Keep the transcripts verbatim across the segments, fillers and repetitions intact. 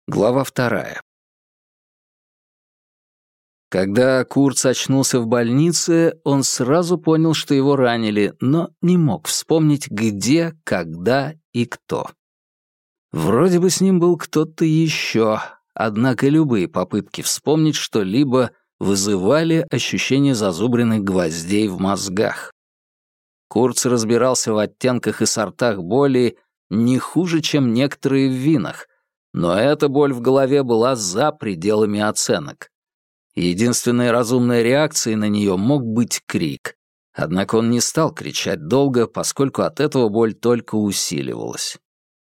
Глава вторая. Когда Курц очнулся в больнице, он сразу понял, что его ранили, но не мог вспомнить, где, когда и кто. Вроде бы с ним был кто-то еще, однако любые попытки вспомнить что-либо вызывали ощущение зазубренных гвоздей в мозгах. Курц разбирался в оттенках и сортах боли не хуже, чем некоторые в винах, но эта боль в голове была за пределами оценок. Единственной разумной реакцией на нее мог быть крик. Однако он не стал кричать долго, поскольку от этого боль только усиливалась.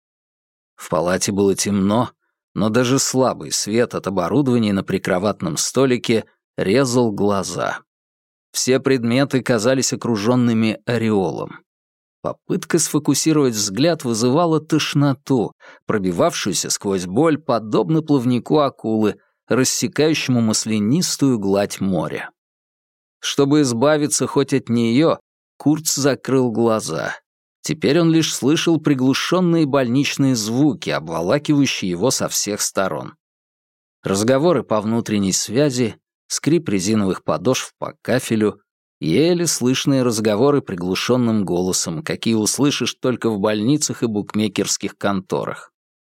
В палате было темно, но даже слабый свет от оборудования на прикроватном столике резал глаза. Все предметы казались окруженными ореолом. Попытка сфокусировать взгляд вызывала тошноту, пробивавшуюся сквозь боль, подобно плавнику акулы, рассекающему маслянистую гладь моря. Чтобы избавиться хоть от нее, Курц закрыл глаза. Теперь он лишь слышал приглушенные больничные звуки, обволакивающие его со всех сторон. Разговоры по внутренней связи, скрип резиновых подошв по кафелю, еле слышные разговоры приглушенным голосом, какие услышишь только в больницах и букмекерских конторах.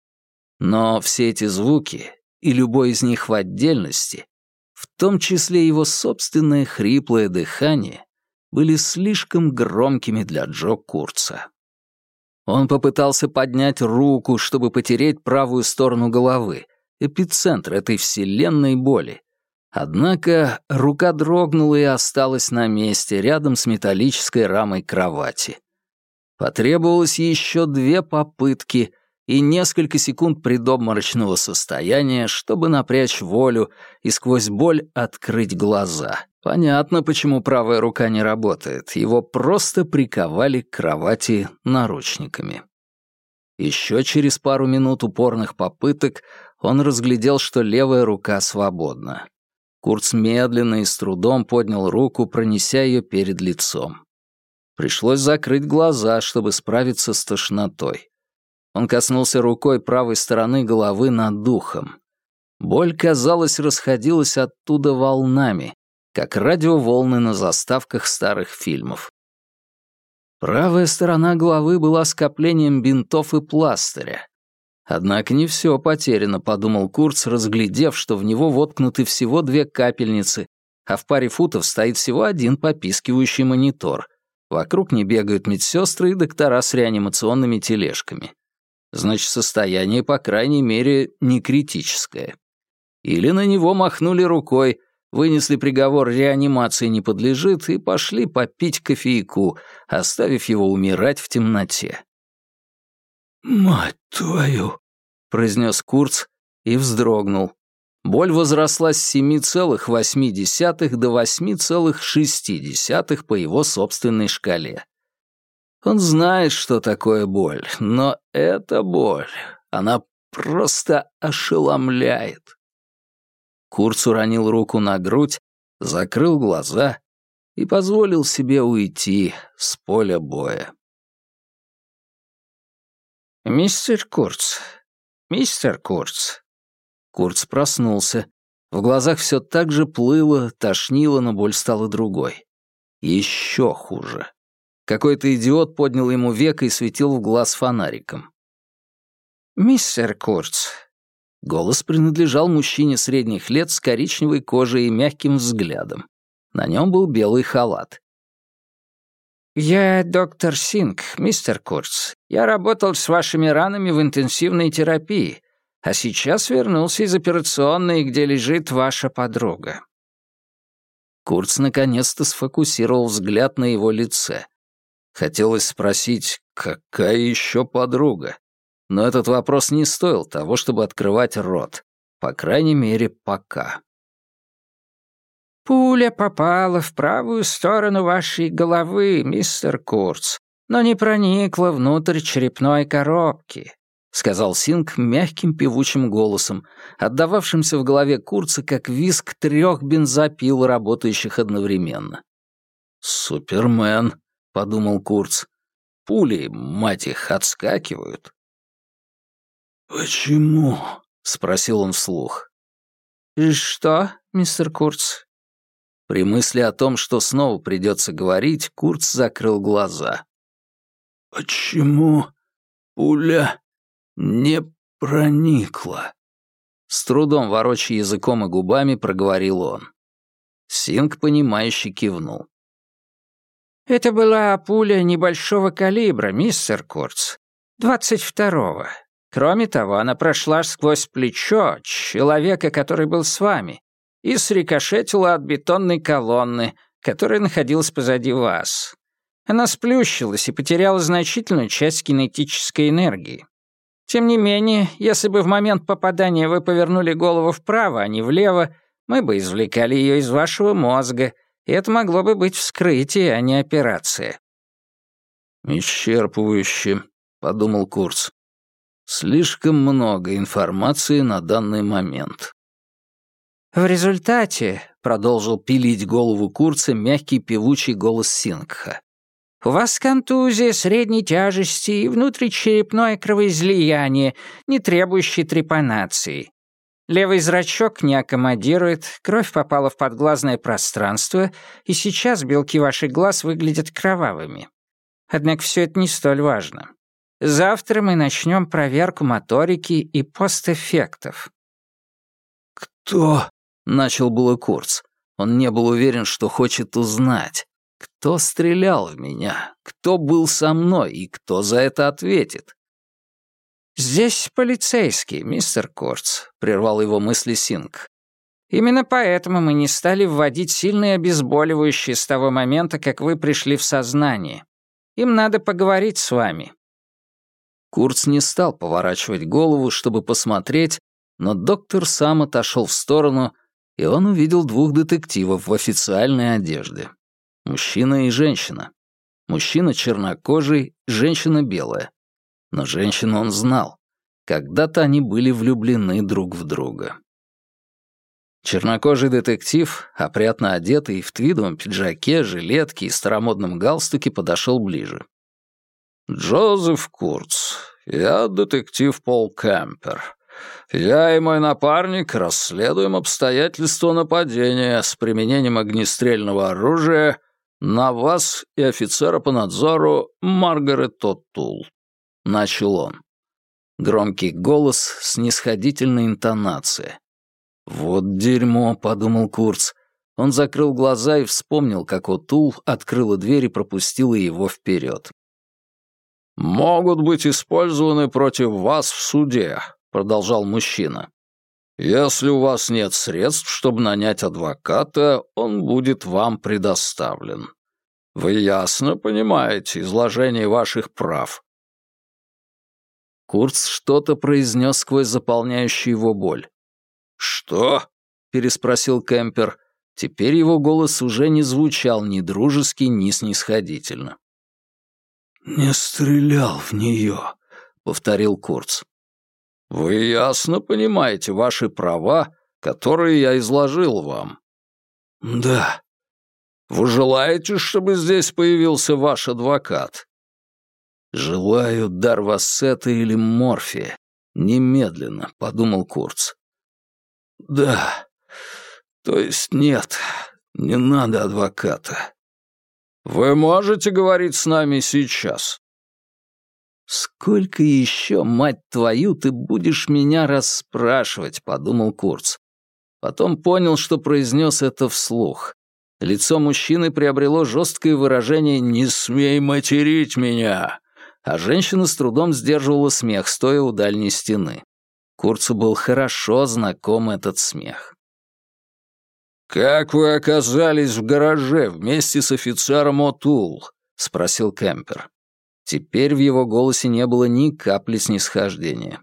Но все эти звуки, и любой из них в отдельности, в том числе его собственное хриплое дыхание, были слишком громкими для Джо Курца. Он попытался поднять руку, чтобы потереть правую сторону головы, эпицентр этой вселенной боли. Однако рука дрогнула и осталась на месте, рядом с металлической рамой кровати. Потребовалось еще две попытки и несколько секунд предобморочного состояния, чтобы напрячь волю и сквозь боль открыть глаза. Понятно, почему правая рука не работает. Его просто приковали к кровати наручниками. Еще через пару минут упорных попыток он разглядел, что левая рука свободна. Курц медленно и с трудом поднял руку, пронеся ее перед лицом. Пришлось закрыть глаза, чтобы справиться с тошнотой. Он коснулся рукой правой стороны головы над духом. Боль, казалось, расходилась оттуда волнами, как радиоволны на заставках старых фильмов. Правая сторона головы была скоплением бинтов и пластыря. Однако не все потеряно, подумал Курц, разглядев, что в него воткнуты всего две капельницы, а в паре футов стоит всего один попискивающий монитор. Вокруг не бегают медсестры и доктора с реанимационными тележками. Значит, состояние, по крайней мере, не критическое. Или на него махнули рукой, вынесли приговор реанимации не подлежит и пошли попить кофейку, оставив его умирать в темноте. «Мать твою!» — произнес Курц и вздрогнул. Боль возросла с семи целых восьми десятых до восьми целых шести десятых по его собственной шкале. Он знает, что такое боль, но эта боль, она просто ошеломляет. Курц уронил руку на грудь, закрыл глаза и позволил себе уйти с поля боя. «Мистер Курц! Мистер Курц!» Курц проснулся. В глазах все так же плыло, тошнило, но боль стала другой. Еще хуже. Какой-то идиот поднял ему веко и светил в глаз фонариком. «Мистер Курц!» Голос принадлежал мужчине средних лет с коричневой кожей и мягким взглядом. На нем был белый халат. «Я доктор Синг, мистер Курц. Я работал с вашими ранами в интенсивной терапии, а сейчас вернулся из операционной, где лежит ваша подруга». Курц наконец-то сфокусировал взгляд на его лице. Хотелось спросить, какая еще подруга? Но этот вопрос не стоил того, чтобы открывать рот. По крайней мере, пока. «Пуля попала в правую сторону вашей головы, мистер Курц, но не проникла внутрь черепной коробки», — сказал Синг мягким певучим голосом, отдававшимся в голове Курца как визг трех бензопил, работающих одновременно. «Супермен», — подумал Курц. «Пули, мать их, отскакивают». «Почему — спросил он вслух. «Что, мистер Курц?» При мысли о том, что снова придется говорить, Курц закрыл глаза. «Почему пуля не проникла?» С трудом ворочая языком и губами, проговорил он. Синг, понимающе кивнул. «Это была пуля небольшого калибра, мистер Курц. Двадцать второго. Кроме того, она прошла сквозь плечо человека, который был с вами, и срикошетила от бетонной колонны, которая находилась позади вас. Она сплющилась и потеряла значительную часть кинетической энергии. Тем не менее, если бы в момент попадания вы повернули голову вправо, а не влево, мы бы извлекали ее из вашего мозга, и это могло бы быть вскрытие, а не операция». «Исчерпывающе», — подумал Курц. «Слишком много информации на данный момент». «В результате», — продолжил пилить голову Курца мягкий певучий голос Сингха, «у вас контузия средней тяжести и внутричерепное кровоизлияние, не требующее трепанации. Левый зрачок не аккомодирует, кровь попала в подглазное пространство, и сейчас белки ваших глаз выглядят кровавыми. Однако все это не столь важно. Завтра мы начнем проверку моторики и постэффектов». «Кто?» — начал было Курц. Он не был уверен, что хочет узнать. Кто стрелял в меня? Кто был со мной? И кто за это ответит? «Здесь полицейский, мистер Курц», — прервал его мысли Синг. «Именно поэтому мы не стали вводить сильные обезболивающие с того момента, как вы пришли в сознание. Им надо поговорить с вами». Курц не стал поворачивать голову, чтобы посмотреть, но доктор сам отошел в сторону, и он увидел двух детективов в официальной одежде. Мужчина и женщина. Мужчина чернокожий, женщина белая. Но женщину он знал. Когда-то они были влюблены друг в друга. Чернокожий детектив, опрятно одетый, в твидовом пиджаке, жилетке и старомодном галстуке, подошел ближе. «Джозеф Курц, я детектив Пол Кемпер. Я и мой напарник расследуем обстоятельства нападения с применением огнестрельного оружия на вас и офицера по надзору Маргарет О'Тул», — начал он. Громкий голос, снисходительная интонация. «Вот дерьмо», — подумал Курц. Он закрыл глаза и вспомнил, как О'Тул открыла дверь и пропустила его вперед. «Могут быть использованы против вас в суде», — продолжал мужчина. «Если у вас нет средств, чтобы нанять адвоката, он будет вам предоставлен. Вы ясно понимаете изложение ваших прав?» Курц что-то произнес сквозь заполняющую его боль. «Что?» — переспросил Кемпер. Теперь его голос уже не звучал ни дружески, ни снисходительно. «Не стрелял в нее», — повторил Курц. «Вы ясно понимаете ваши права, которые я изложил вам?» «Да». «Вы желаете, чтобы здесь появился ваш адвокат?» «Желаю дарвассета или морфия. Немедленно», — подумал Курц. «Да. То есть нет, не надо адвоката». «Вы можете говорить с нами сейчас?» «Сколько еще, мать твою, ты будешь меня расспрашивать?» — подумал Курц. Потом понял, что произнес это вслух. Лицо мужчины приобрело жесткое выражение «Не смей материть меня!», а женщина с трудом сдерживала смех, стоя у дальней стены. Курцу был хорошо знаком этот смех. «Как вы оказались в гараже вместе с офицером О'Тул?» — спросил Кемпер. Теперь в его голосе не было ни капли снисхождения.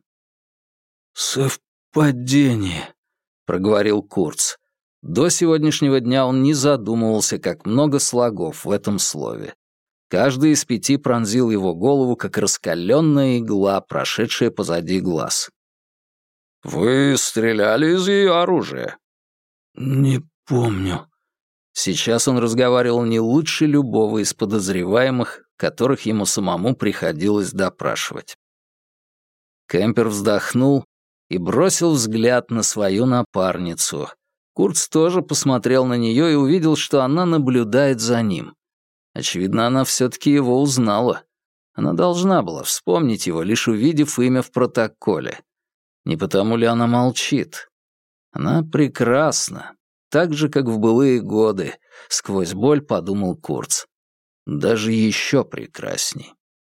«Совпадение», — проговорил Курц. До сегодняшнего дня он не задумывался, как много слогов в этом слове. Каждый из пяти пронзил его голову, как раскаленная игла, прошедшая позади глаз. «Вы стреляли из ее оружия?» «Не помню». Сейчас он разговаривал не лучше любого из подозреваемых, которых ему самому приходилось допрашивать. Кемпер вздохнул и бросил взгляд на свою напарницу. Курц тоже посмотрел на нее и увидел, что она наблюдает за ним. Очевидно, она все-таки его узнала. Она должна была вспомнить его, лишь увидев имя в протоколе. Не потому ли она молчит? Она прекрасна, так же, как в былые годы, сквозь боль подумал Курц. Даже еще прекрасней.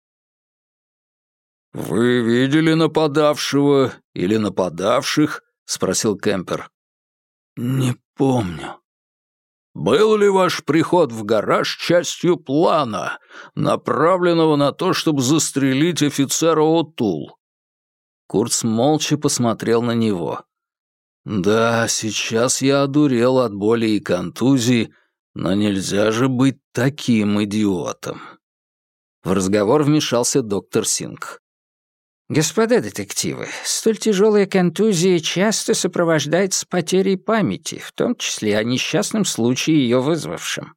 «Вы видели нападавшего или нападавших?» — спросил Кемпер. «Не помню». «Был ли ваш приход в гараж частью плана, направленного на то, чтобы застрелить офицера О'Тул?» Курц молча посмотрел на него. «Да, сейчас я одурел от боли и контузии, но нельзя же быть таким идиотом». В разговор вмешался доктор Сингх. «Господа детективы, столь тяжелая контузия часто сопровождается потерей памяти, в том числе о несчастном случае, ее вызвавшем».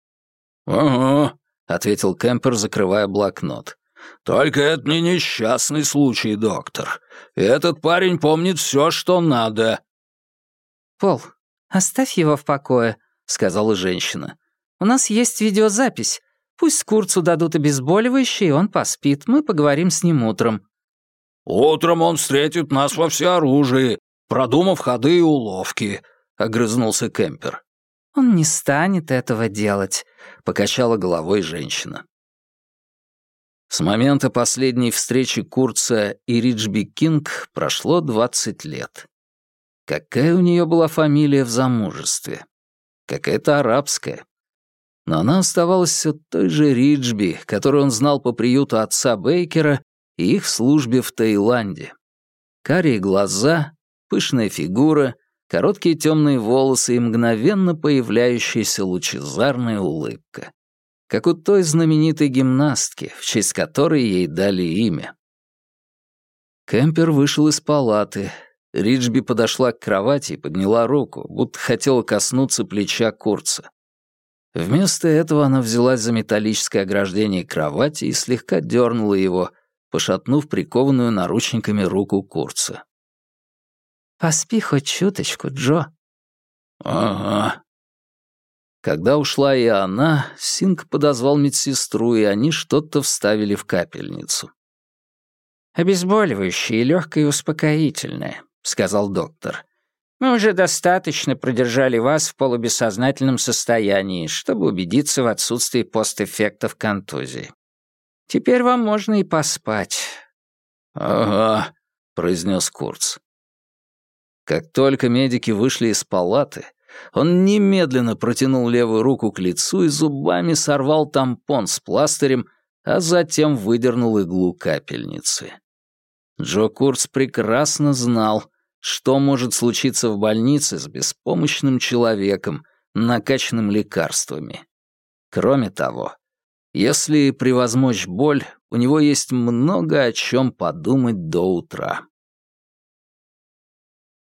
«Ага», — ответил Кемпер, закрывая блокнот. «Только это не несчастный случай, доктор. Этот парень помнит все, что надо». «Пол, оставь его в покое», — сказала женщина. «У нас есть видеозапись. Пусть Курцу дадут обезболивающее, и он поспит. Мы поговорим с ним утром». «Утром он встретит нас во всеоружии, продумав ходы и уловки», — огрызнулся Кемпер. «Он не станет этого делать», — покачала головой женщина. С момента последней встречи Курца и Риджби Кинг прошло двадцать лет. Какая у нее была фамилия в замужестве? Какая-то арабская. Но она оставалась все той же Риджби, которую он знал по приюту отца Бейкера и их службе в Таиланде. Карие глаза, пышная фигура, короткие темные волосы и мгновенно появляющаяся лучезарная улыбка. Как у той знаменитой гимнастки, в честь которой ей дали имя. Кемпер вышел из палаты. Риджби подошла к кровати и подняла руку, будто хотела коснуться плеча Курца. Вместо этого она взялась за металлическое ограждение кровати и слегка дернула его, пошатнув прикованную наручниками руку Курца. «Поспи хоть чуточку, Джо». «Ага». Когда ушла и она, Синг подозвал медсестру, и они что-то вставили в капельницу. «Обезболивающее и легкое успокоительное», — сказал доктор. «Мы уже достаточно продержали вас в полубессознательном состоянии, чтобы убедиться в отсутствии постэффектов контузии. Теперь вам можно и поспать». «Ага», — произнес Курц. Как только медики вышли из палаты, он немедленно протянул левую руку к лицу и зубами сорвал тампон с пластырем, а затем выдернул иглу капельницы. Джо Курц прекрасно знал, что может случиться в больнице с беспомощным человеком, накачанным лекарствами. Кроме того, если превозмочь боль, у него есть много о чем подумать до утра.